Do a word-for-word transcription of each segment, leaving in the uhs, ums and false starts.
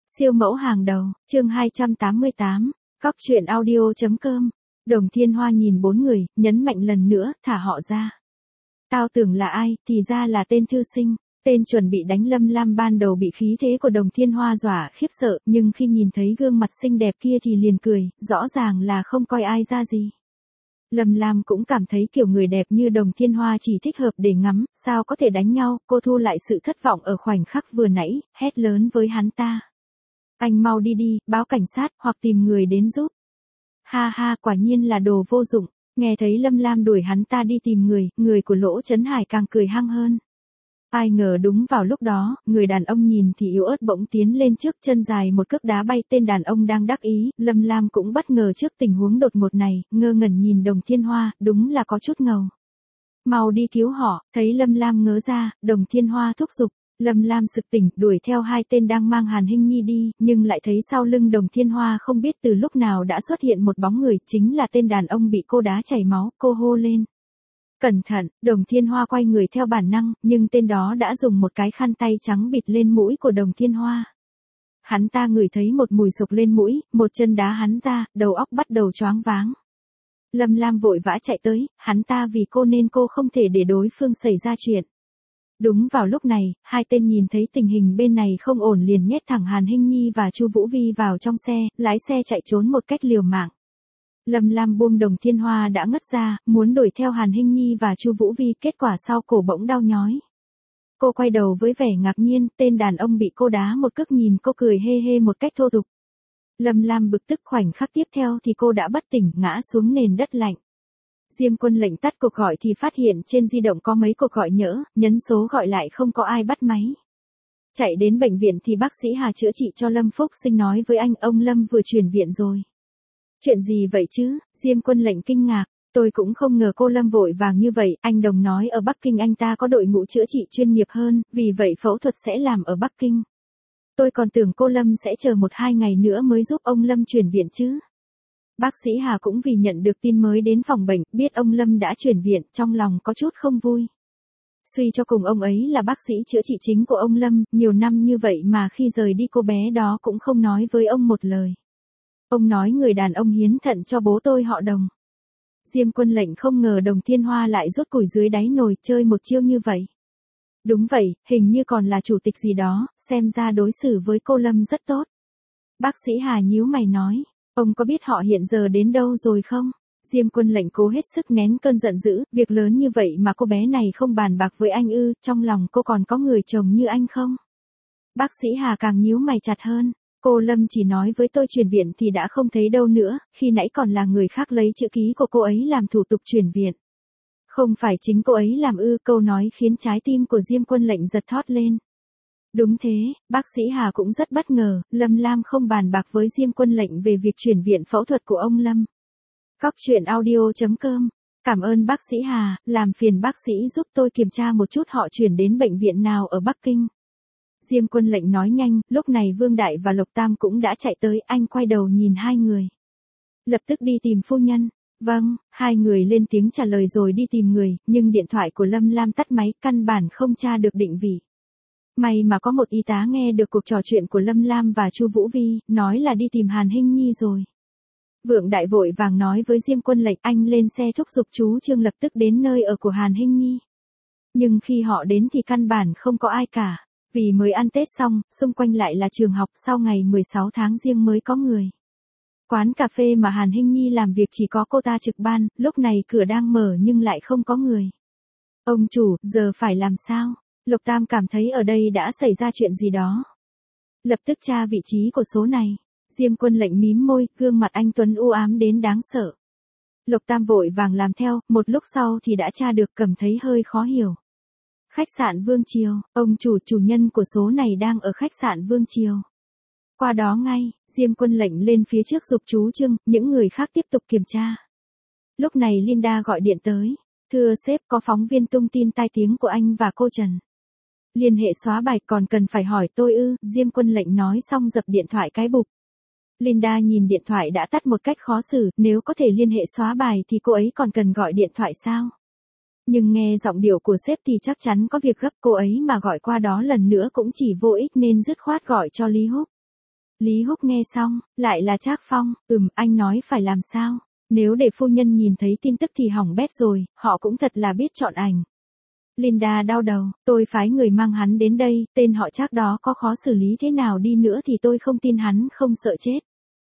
Siêu mẫu hàng đầu, chương hai trăm tám mươi tám, cóc truyện audio.com. Đồng Thiên Hoa nhìn bốn người, nhấn mạnh lần nữa, thả họ ra. Tao tưởng là ai, thì ra là tên thư sinh. Tên chuẩn bị đánh Lâm Lam ban đầu bị khí thế của Đồng Thiên Hoa dọa khiếp sợ, nhưng khi nhìn thấy gương mặt xinh đẹp kia thì liền cười, rõ ràng là không coi ai ra gì. Lâm Lam cũng cảm thấy kiểu người đẹp như Đồng Thiên Hoa chỉ thích hợp để ngắm, sao có thể đánh nhau, cô thu lại sự thất vọng ở khoảnh khắc vừa nãy, hét lớn với hắn ta. Anh mau đi đi, báo cảnh sát, hoặc tìm người đến giúp. Ha ha, quả nhiên là đồ vô dụng, nghe thấy Lâm Lam đuổi hắn ta đi tìm người, người của Lỗ Chấn Hải càng cười hăng hơn. Ai ngờ đúng vào lúc đó, người đàn ông nhìn thì yếu ớt bỗng tiến lên trước, chân dài một cước đá bay tên đàn ông đang đắc ý, Lâm Lam cũng bất ngờ trước tình huống đột ngột này, ngơ ngẩn nhìn Đồng Thiên Hoa, đúng là có chút ngầu. Mau đi cứu họ, thấy Lâm Lam ngớ ra, Đồng Thiên Hoa thúc giục. Lâm Lam sực tỉnh, đuổi theo hai tên đang mang Hàn Hinh Nhi đi, nhưng lại thấy sau lưng Đồng Thiên Hoa không biết từ lúc nào đã xuất hiện một bóng người, chính là tên đàn ông bị cô đá chảy máu, cô hô lên. Cẩn thận, Đồng Thiên Hoa quay người theo bản năng, nhưng tên đó đã dùng một cái khăn tay trắng bịt lên mũi của Đồng Thiên Hoa. Hắn ta ngửi thấy một mùi sục lên mũi, một chân đá hắn ra, đầu óc bắt đầu choáng váng. Lâm Lam vội vã chạy tới, hắn ta vì cô nên cô không thể để đối phương xảy ra chuyện. Đúng vào lúc này, hai tên nhìn thấy tình hình bên này không ổn liền nhét thẳng Hàn Hinh Nhi và Chu Vũ Vi vào trong xe, lái xe chạy trốn một cách liều mạng. Lâm Lam buông Đồng Thiên Hoa đã ngất ra, muốn đuổi theo Hàn Hinh Nhi và Chu Vũ Vi, kết quả sau cổ bỗng đau nhói. Cô quay đầu với vẻ ngạc nhiên, tên đàn ông bị cô đá một cước nhìn cô cười hê hê một cách thô tục. Lâm Lam bực tức, khoảnh khắc tiếp theo thì cô đã bất tỉnh, ngã xuống nền đất lạnh. Diêm Quân lệnh tắt cuộc gọi thì phát hiện trên di động có mấy cuộc gọi nhỡ, nhấn số gọi lại không có ai bắt máy. Chạy đến bệnh viện thì bác sĩ Hà chữa trị cho Lâm Phúc Sinh nói với anh, ông Lâm vừa chuyển viện rồi. Chuyện gì vậy chứ? Diêm Quân lệnh kinh ngạc, tôi cũng không ngờ cô Lâm vội vàng như vậy, anh Đồng nói ở Bắc Kinh anh ta có đội ngũ chữa trị chuyên nghiệp hơn, vì vậy phẫu thuật sẽ làm ở Bắc Kinh. Tôi còn tưởng cô Lâm sẽ chờ một hai ngày nữa mới giúp ông Lâm chuyển viện chứ. Bác sĩ Hà cũng vì nhận được tin mới đến phòng bệnh, biết ông Lâm đã chuyển viện, trong lòng có chút không vui. Suy cho cùng ông ấy là bác sĩ chữa trị chính của ông Lâm, nhiều năm như vậy mà khi rời đi cô bé đó cũng không nói với ông một lời. Ông nói người đàn ông hiến thận cho bố tôi họ Đồng. Diêm Quân lệnh không ngờ Đồng Thiên Hoa lại rút củi dưới đáy nồi, chơi một chiêu như vậy. Đúng vậy, hình như còn là chủ tịch gì đó, xem ra đối xử với cô Lâm rất tốt. Bác sĩ Hà nhíu mày nói. Ông có biết họ hiện giờ đến đâu rồi không? Diêm Quân lệnh cố hết sức nén cơn giận dữ, việc lớn như vậy mà cô bé này không bàn bạc với anh ư, trong lòng cô còn có người chồng như anh không? Bác sĩ Hà càng nhíu mày chặt hơn, cô Lâm chỉ nói với tôi chuyển viện thì đã không thấy đâu nữa, khi nãy còn là người khác lấy chữ ký của cô ấy làm thủ tục chuyển viện. Không phải chính cô ấy làm ư, câu nói khiến trái tim của Diêm Quân lệnh giật thót lên. Đúng thế, bác sĩ Hà cũng rất bất ngờ, Lâm Lam không bàn bạc với Diêm Quân lệnh về việc chuyển viện phẫu thuật của ông Lâm. Cóc truyện audio.com. Cảm ơn bác sĩ Hà, làm phiền bác sĩ giúp tôi kiểm tra một chút họ chuyển đến bệnh viện nào ở Bắc Kinh. Diêm Quân lệnh nói nhanh, lúc này Vương Đại và Lộc Tam cũng đã chạy tới, anh quay đầu nhìn hai người. Lập tức đi tìm phu nhân. Vâng, hai người lên tiếng trả lời rồi đi tìm người, nhưng điện thoại của Lâm Lam tắt máy, căn bản không tra được định vị. May mà có một y tá nghe được cuộc trò chuyện của Lâm Lam và Chu Vũ Vi, nói là đi tìm Hàn Hinh Nhi rồi. Vượng Đại vội vàng nói với Diêm Quân lệnh, anh lên xe thúc giục chú Trương lập tức đến nơi ở của Hàn Hinh Nhi. Nhưng khi họ đến thì căn bản không có ai cả, vì mới ăn Tết xong, xung quanh lại là trường học, sau ngày mười sáu tháng Giêng mới có người. Quán cà phê mà Hàn Hinh Nhi làm việc chỉ có cô ta trực ban, lúc này cửa đang mở nhưng lại không có người. Ông chủ, giờ phải làm sao? Lộc Tam cảm thấy ở đây đã xảy ra chuyện gì đó. Lập tức tra vị trí của số này. Diêm Quân lệnh mím môi, gương mặt anh tuấn u ám đến đáng sợ. Lộc Tam vội vàng làm theo, một lúc sau thì đã tra được, cảm thấy hơi khó hiểu. Khách sạn Vương Triều, ông chủ chủ nhân của số này đang ở khách sạn Vương Triều. Qua đó ngay, Diêm Quân lệnh lên phía trước giục chú Trương, những người khác tiếp tục kiểm tra. Lúc này Linda gọi điện tới. Thưa sếp, có phóng viên tung tin tai tiếng của anh và cô Trần. Liên hệ xóa bài, còn cần phải hỏi tôi ư? Diêm Quân lệnh nói xong dập điện thoại cái bụp. Linda nhìn điện thoại đã tắt một cách khó xử, nếu có thể liên hệ xóa bài thì cô ấy còn cần gọi điện thoại sao? Nhưng nghe giọng điệu của sếp thì chắc chắn có việc gấp, cô ấy mà gọi qua đó lần nữa cũng chỉ vô ích nên dứt khoát gọi cho Lý Húc. Lý Húc nghe xong, lại là Trác Phong, ừm, anh nói phải làm sao? Nếu để phu nhân nhìn thấy tin tức thì hỏng bét rồi, họ cũng thật là biết chọn ảnh. Linda đau đầu, tôi phái người mang hắn đến đây, tên họ Trác đó có khó xử lý thế nào đi nữa thì tôi không tin hắn không sợ chết.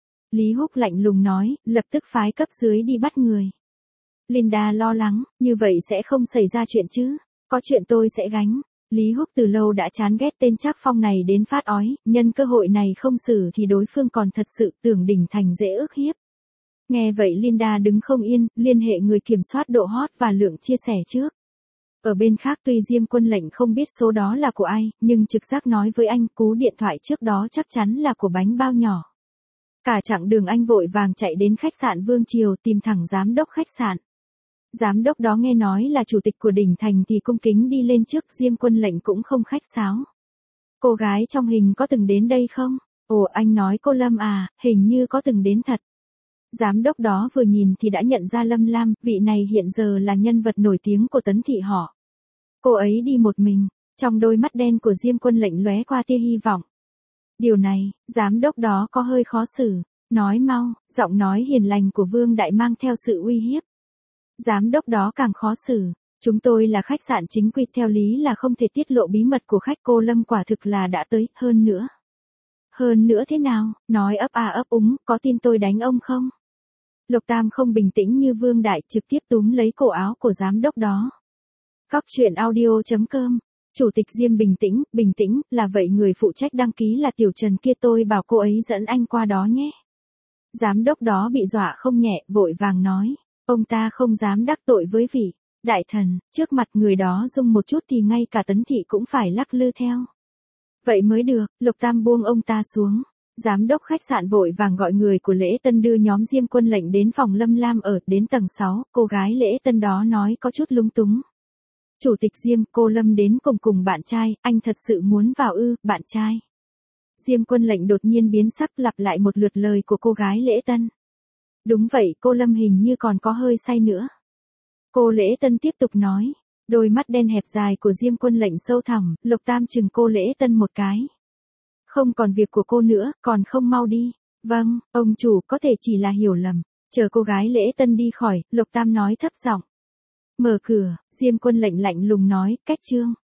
Lý Húc lạnh lùng nói, lập tức phái cấp dưới đi bắt người. Linda lo lắng, như vậy sẽ không xảy ra chuyện chứ, có chuyện tôi sẽ gánh. Lý Húc từ lâu đã chán ghét tên Trác Phong này đến phát ói, nhân cơ hội này không xử thì đối phương còn thật sự tưởng đỉnh thành dễ ức hiếp. Nghe vậy Linda đứng không yên, liên hệ người kiểm soát độ hot và lượng chia sẻ trước. Ở bên khác tuy Diêm Quân Lệnh không biết số đó là của ai, nhưng trực giác nói với anh cú điện thoại trước đó chắc chắn là của bánh bao nhỏ. Cả chặng đường anh vội vàng chạy đến khách sạn Vương Triều tìm thẳng giám đốc khách sạn. Giám đốc đó nghe nói là chủ tịch của đỉnh thành thì cung kính đi lên trước, Diêm Quân Lệnh cũng không khách sáo. Cô gái trong hình có từng đến đây không? Ồ, anh nói cô Lâm à, hình như có từng đến thật. Giám đốc đó vừa nhìn thì đã nhận ra Lâm Lam, vị này hiện giờ là nhân vật nổi tiếng của Tấn Thị họ. Cô ấy đi một mình, trong đôi mắt đen của Diêm Quân Lệnh lóe qua tia hy vọng. Điều này, giám đốc đó có hơi khó xử, nói mau, giọng nói hiền lành của Vương Đại mang theo sự uy hiếp. Giám đốc đó càng khó xử, chúng tôi là khách sạn chính quy, theo lý là không thể tiết lộ bí mật của khách, cô Lâm quả thực là đã tới, hơn nữa. Hơn nữa thế nào, nói ấp à ấp úng, có tin tôi đánh ông không? Lục Tam không bình tĩnh như Vương Đại, trực tiếp túm lấy cổ áo của giám đốc đó. Cóc truyện audio chấm com. Chủ tịch Diêm bình tĩnh, bình tĩnh, là vậy người phụ trách đăng ký là Tiểu Trần kia, tôi bảo cô ấy dẫn anh qua đó nhé. Giám đốc đó bị dọa không nhẹ, vội vàng nói, ông ta không dám đắc tội với vị đại thần, trước mặt người đó rung một chút thì ngay cả Tấn Thị cũng phải lắc lư theo. Vậy mới được, Lục Tam buông ông ta xuống. Giám đốc khách sạn vội vàng gọi người của Lễ Tân đưa nhóm Diêm Quân Lệnh đến phòng Lâm Lam ở, đến tầng sáu, cô gái Lễ Tân đó nói có chút lúng túng. Chủ tịch Diêm, cô Lâm đến cùng cùng bạn trai, anh thật sự muốn vào ư, bạn trai. Diêm Quân Lệnh đột nhiên biến sắc, lặp lại một lượt lời của cô gái Lễ Tân. Đúng vậy, cô Lâm hình như còn có hơi say nữa. Cô Lễ Tân tiếp tục nói, đôi mắt đen hẹp dài của Diêm Quân Lệnh sâu thẳm, Lục Tam chừng cô Lễ Tân một cái. Không còn việc của cô nữa, còn không mau đi. Vâng, ông chủ, có thể chỉ là hiểu lầm. Chờ cô gái Lễ Tân đi khỏi, Lục Tam nói thấp giọng. Mở cửa, Diêm Quân Lệnh lạnh lùng nói, cách trương.